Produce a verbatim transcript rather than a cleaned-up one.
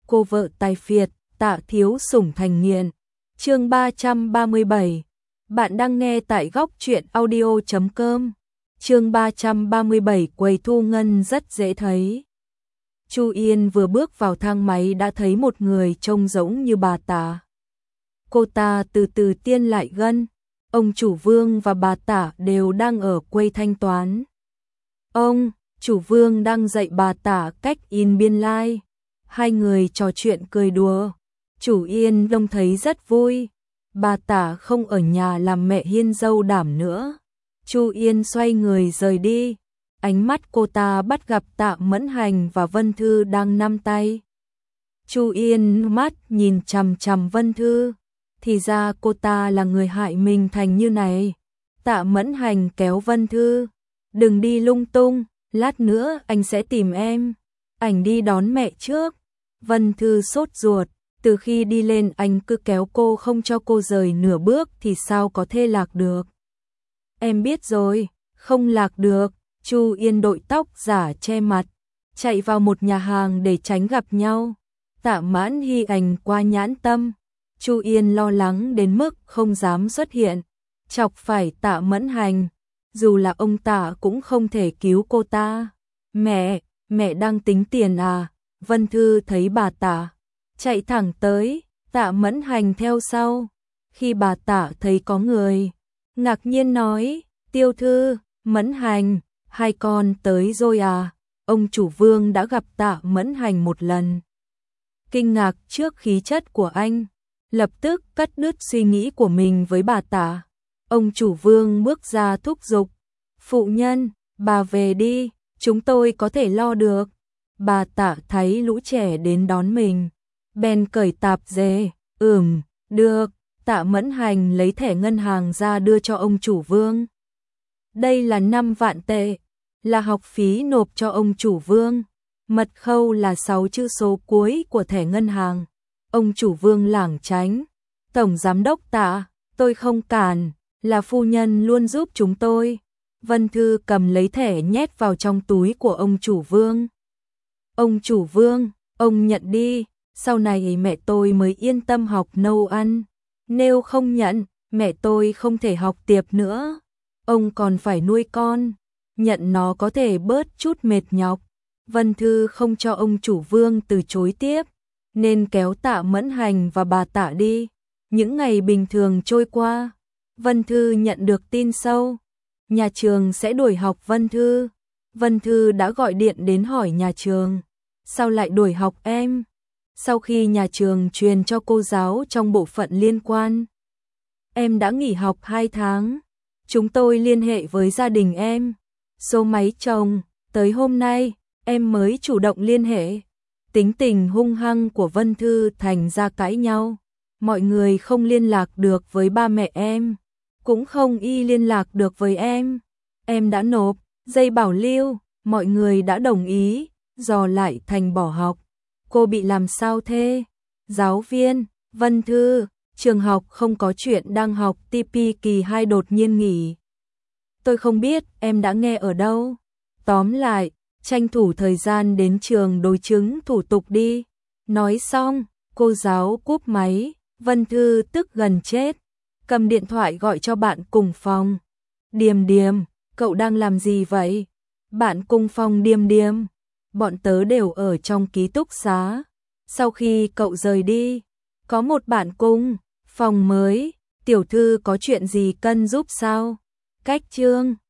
cô vợ tài phiệt, Tạ thiếu sủng thành nghiện. Chương ba trăm ba mươi bảy. Bạn đang nghe tại góc truyện audio chấm com. Chương ba trăm ba mươi bảy, quầy thu ngân rất dễ thấy. Chu Yên vừa bước vào thang máy đã thấy một người trông giống như bà Tạ. Cô ta từ từ tiến lại gần. Ông chủ Vương và bà Tạ đều đang ở quầy thanh toán. Ông chủ Vương đang dạy bà Tạ cách in biên lai. Like. Hai người trò chuyện cười đùa. Chủ Yên trông thấy rất vui. Bà Tạ không ở nhà làm mẹ hiên dâu đảm nữa. Chu Yên xoay người rời đi. Ánh mắt cô ta bắt gặp Tạ Mẫn Hành và Vân Thư đang nắm tay. Chu Yên mắt nhìn chằm chằm Vân Thư. Thì ra cô ta là người hại mình thành như này. Tạ Mẫn Hành kéo Vân Thư. Đừng đi lung tung, lát nữa anh sẽ tìm em. Anh đi đón mẹ trước. Vân Thư sốt ruột. Từ khi đi lên anh cứ kéo cô không cho cô rời nửa bước thì sao có thể lạc được. Em biết rồi, không lạc được. Chu Yên đội tóc giả che mặt, chạy vào một nhà hàng để tránh gặp nhau. Tạ Mãn Hy ảnh qua nhãn tâm. Chu Yên lo lắng đến mức không dám xuất hiện, chọc phải Tạ Mẫn Hành. Dù là ông Tạ cũng không thể cứu cô ta. Mẹ, mẹ đang tính tiền à? Vân Thư thấy bà Tạ chạy thẳng tới, Tạ Mẫn Hành theo sau. Khi bà Tạ thấy có người, ngạc nhiên nói, Tiêu Thư, Mẫn Hành, hai con tới rồi à? Ông chủ Vương đã gặp Tạ Mẫn Hành một lần. Kinh ngạc trước khí chất của anh, lập tức cắt đứt suy nghĩ của mình với bà Tạ. Ông chủ Vương bước ra thúc giục, phụ nhân, bà về đi, chúng tôi có thể lo được. Bà Tạ thấy lũ trẻ đến đón mình, bèn cởi tạp dề, ừm, được. Tạ Mẫn Hành lấy thẻ ngân hàng ra đưa cho ông chủ Vương. Đây là năm vạn tệ, là học phí nộp cho ông chủ Vương. Mật khẩu là sáu chữ số cuối của thẻ ngân hàng. Ông chủ Vương lảng tránh. Tổng giám đốc Tạ, tôi không cản, là phu nhân luôn giúp chúng tôi. Vân Thư cầm lấy thẻ nhét vào trong túi của ông chủ Vương. Ông chủ Vương, ông nhận đi, sau này mẹ tôi mới yên tâm học nấu ăn. Nếu không nhận, mẹ tôi không thể học tiệp nữa. Ông còn phải nuôi con, nhận nó có thể bớt chút mệt nhọc. Vân Thư không cho ông chủ Vương từ chối tiếp, nên kéo Tạ Mẫn Hành và bà Tạ đi. Những ngày bình thường trôi qua, Vân Thư nhận được tin sâu, nhà trường sẽ đuổi học Vân Thư. Vân Thư đã gọi điện đến hỏi nhà trường, sao lại đuổi học em? Sau khi nhà trường truyền cho cô giáo trong bộ phận liên quan, em đã nghỉ học hai tháng. Chúng tôi liên hệ với gia đình em, số máy chồng, tới hôm nay em mới chủ động liên hệ. Tính tình hung hăng của Vân Thư thành ra cãi nhau. Mọi người không liên lạc được với ba mẹ em, cũng không y liên lạc được với em. Em đã nộp giấy bảo lưu, mọi người đã đồng ý, dò lại thành bỏ học. Cô bị làm sao thế? Giáo viên, Vân Thư, trường học không có chuyện đang học tê pê kỳ hai đột nhiên nghỉ. Tôi không biết em đã nghe ở đâu. Tóm lại, tranh thủ thời gian đến trường đối chứng thủ tục đi. Nói xong, cô giáo cúp máy. Vân Thư tức gần chết, cầm điện thoại gọi cho bạn cùng phòng. Điềm Điềm, cậu đang làm gì vậy? Bạn cùng phòng Điềm Điềm, bọn tớ đều ở trong ký túc xá. Sau khi cậu rời đi, có một bạn cùng phòng mới. Tiểu thư có chuyện gì cần giúp sao? Cách chương